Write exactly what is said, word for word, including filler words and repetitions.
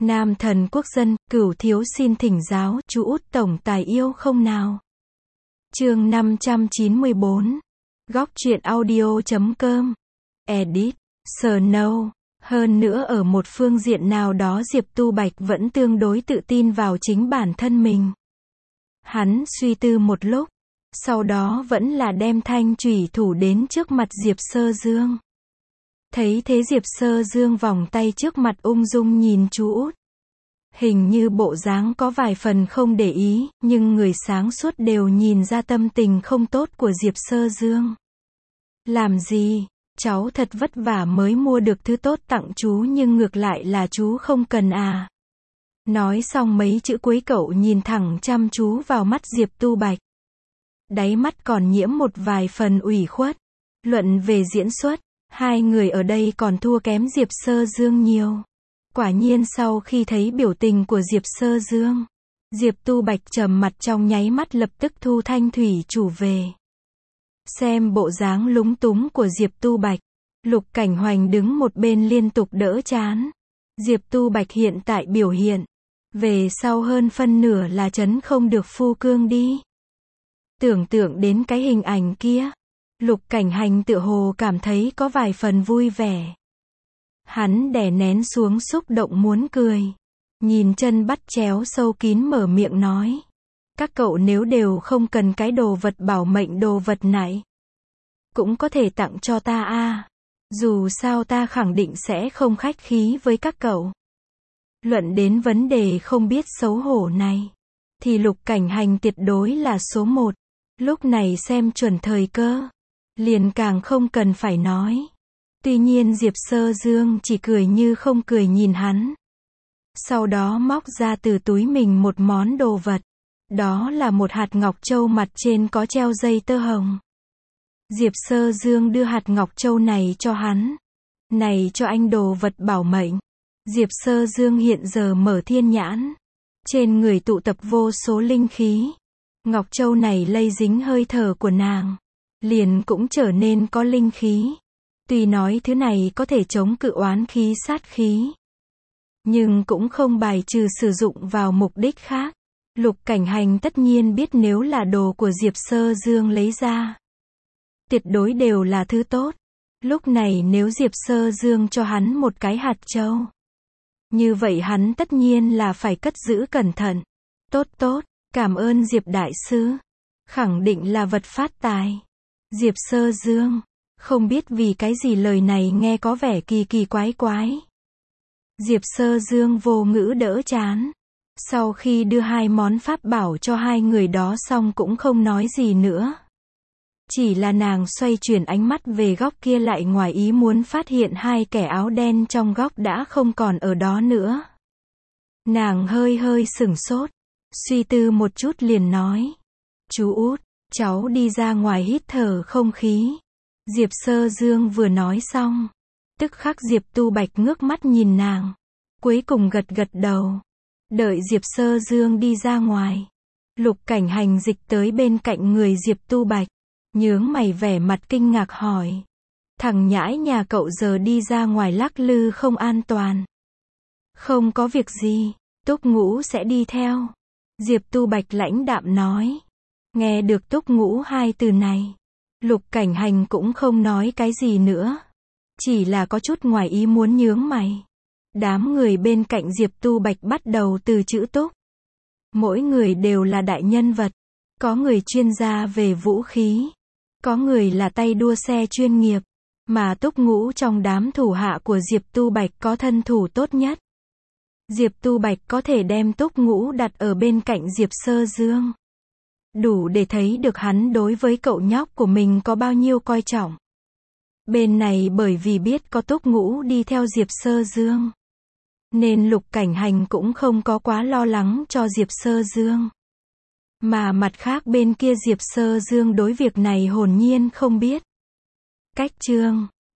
Nam thần quốc dân, cửu thiếu xin thỉnh giáo, chú út tổng tài yêu không nào? Chương năm trăm chín mươi bốn. Góc truyện audio chấm com. Edit. Snow. Hơn nữa ở một phương diện nào đó Diệp Tu Bạch vẫn tương đối tự tin vào chính bản thân mình. Hắn suy tư một lúc, sau đó vẫn là đem thanh chủy thủ đến trước mặt Diệp Sơ Dương. Thấy thế Diệp Sơ Dương vòng tay trước mặt ung dung nhìn chú út. Hình như bộ dáng có vài phần không để ý, nhưng người sáng suốt đều nhìn ra tâm tình không tốt của Diệp Sơ Dương. Làm gì? Cháu thật vất vả mới mua được thứ tốt tặng chú nhưng ngược lại là chú không cần à? Nói xong mấy chữ cuối cậu nhìn thẳng chăm chú vào mắt Diệp Tu Bạch. Đáy mắt còn nhiễm một vài phần ủy khuất. Luận về diễn xuất, hai người ở đây còn thua kém Diệp Sơ Dương nhiều. Quả nhiên sau khi thấy biểu tình của Diệp Sơ Dương, Diệp Tu Bạch trầm mặt trong nháy mắt lập tức thu thanh thủy chủ về. Xem bộ dáng lúng túng của Diệp Tu Bạch, Lục Cảnh Hoành đứng một bên liên tục đỡ chán. Diệp Tu Bạch hiện tại biểu hiện, về sau hơn phân nửa là trấn không được phu cương đi. Tưởng tượng đến cái hình ảnh kia, Lục Cảnh Hành tựa hồ cảm thấy có vài phần vui vẻ. Hắn đè nén xuống xúc động muốn cười. Nhìn chân bắt chéo sâu kín mở miệng nói. Các cậu nếu đều không cần cái đồ vật bảo mệnh đồ vật này, cũng có thể tặng cho ta a. Dù sao ta khẳng định sẽ không khách khí với các cậu. Luận đến vấn đề không biết xấu hổ này, thì Lục Cảnh Hành tuyệt đối là số một. Lúc này xem chuẩn thời cơ, liền càng không cần phải nói. Tuy nhiên Diệp Sơ Dương chỉ cười như không cười nhìn hắn. Sau đó móc ra từ túi mình một món đồ vật. Đó là một hạt ngọc châu mặt trên có treo dây tơ hồng. Diệp Sơ Dương đưa hạt ngọc châu này cho hắn. Này cho anh đồ vật bảo mệnh. Diệp Sơ Dương hiện giờ mở thiên nhãn. Trên người tụ tập vô số linh khí. Ngọc châu này lây dính hơi thở của nàng, liền cũng trở nên có linh khí. Tuy nói thứ này có thể chống cự oán khí sát khí, nhưng cũng không bài trừ sử dụng vào mục đích khác. Lục Cảnh Hành tất nhiên biết nếu là đồ của Diệp Sơ Dương lấy ra, tuyệt đối đều là thứ tốt. Lúc này nếu Diệp Sơ Dương cho hắn một cái hạt châu, như vậy hắn tất nhiên là phải cất giữ cẩn thận. Tốt tốt, cảm ơn Diệp Đại Sư. Khẳng định là vật phát tài. Diệp Sơ Dương, không biết vì cái gì lời này nghe có vẻ kỳ kỳ quái quái. Diệp Sơ Dương vô ngữ đỡ chán. Sau khi đưa hai món pháp bảo cho hai người đó xong cũng không nói gì nữa. Chỉ là nàng xoay chuyển ánh mắt về góc kia lại ngoài ý muốn phát hiện hai kẻ áo đen trong góc đã không còn ở đó nữa. Nàng hơi hơi sửng sốt, suy tư một chút liền nói. Chú út, cháu đi ra ngoài hít thở không khí. Diệp Sơ Dương vừa nói xong, tức khắc Diệp Tu Bạch ngước mắt nhìn nàng, cuối cùng gật gật đầu. Đợi Diệp Sơ Dương đi ra ngoài, Lục Cảnh Hành dịch tới bên cạnh người Diệp Tu Bạch, nhướng mày vẻ mặt kinh ngạc hỏi. Thằng nhãi nhà cậu giờ đi ra ngoài lắc lư không an toàn. Không có việc gì, Túc Ngũ sẽ đi theo. Diệp Tu Bạch lãnh đạm nói. Nghe được Túc Ngũ hai từ này, Lục Cảnh Hành cũng không nói cái gì nữa. Chỉ là có chút ngoài ý muốn nhướng mày. Đám người bên cạnh Diệp Tu Bạch bắt đầu từ chữ Túc. Mỗi người đều là đại nhân vật. Có người chuyên gia về vũ khí. Có người là tay đua xe chuyên nghiệp. Mà Túc Ngũ trong đám thủ hạ của Diệp Tu Bạch có thân thủ tốt nhất. Diệp Tu Bạch có thể đem Túc Ngũ đặt ở bên cạnh Diệp Sơ Dương. Đủ để thấy được hắn đối với cậu nhóc của mình có bao nhiêu coi trọng. Bên này bởi vì biết có Túc Ngũ đi theo Diệp Sơ Dương, nên Lục Cảnh Hành cũng không có quá lo lắng cho Diệp Sơ Dương. Mà mặt khác bên kia Diệp Sơ Dương đối việc này hồn nhiên không biết. Cách chương